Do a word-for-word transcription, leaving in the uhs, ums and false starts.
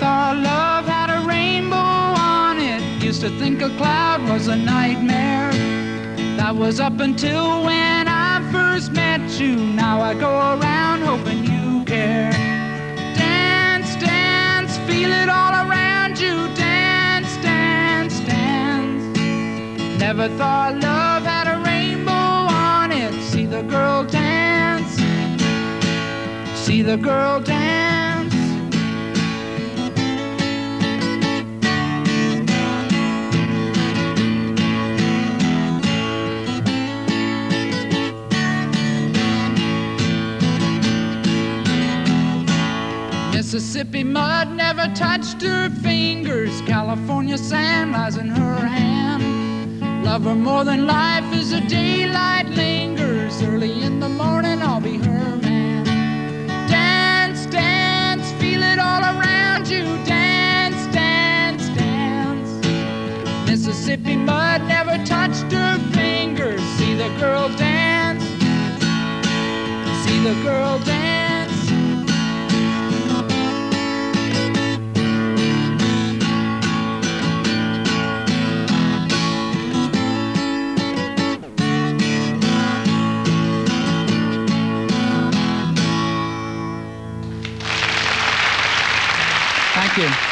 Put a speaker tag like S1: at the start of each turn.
S1: thought love had a rainbow on it. Used to think a cloud was a nightmare. That was up until when I first met you. Now I go around hoping you care. Dance, dance, feel it all around you. Dance, dance, dance. Never thought love had a rainbow on it. See the girl dance. See the girl dance. Mississippi mud never touched her fingers. California sand lies in her hand. Love her more than life as the daylight lingers. Early in the morning I'll be her man. Dance, dance, feel it all around you. Dance, dance, dance. Mississippi mud never touched her fingers. See the girl dance. See the girl dance. Thank you.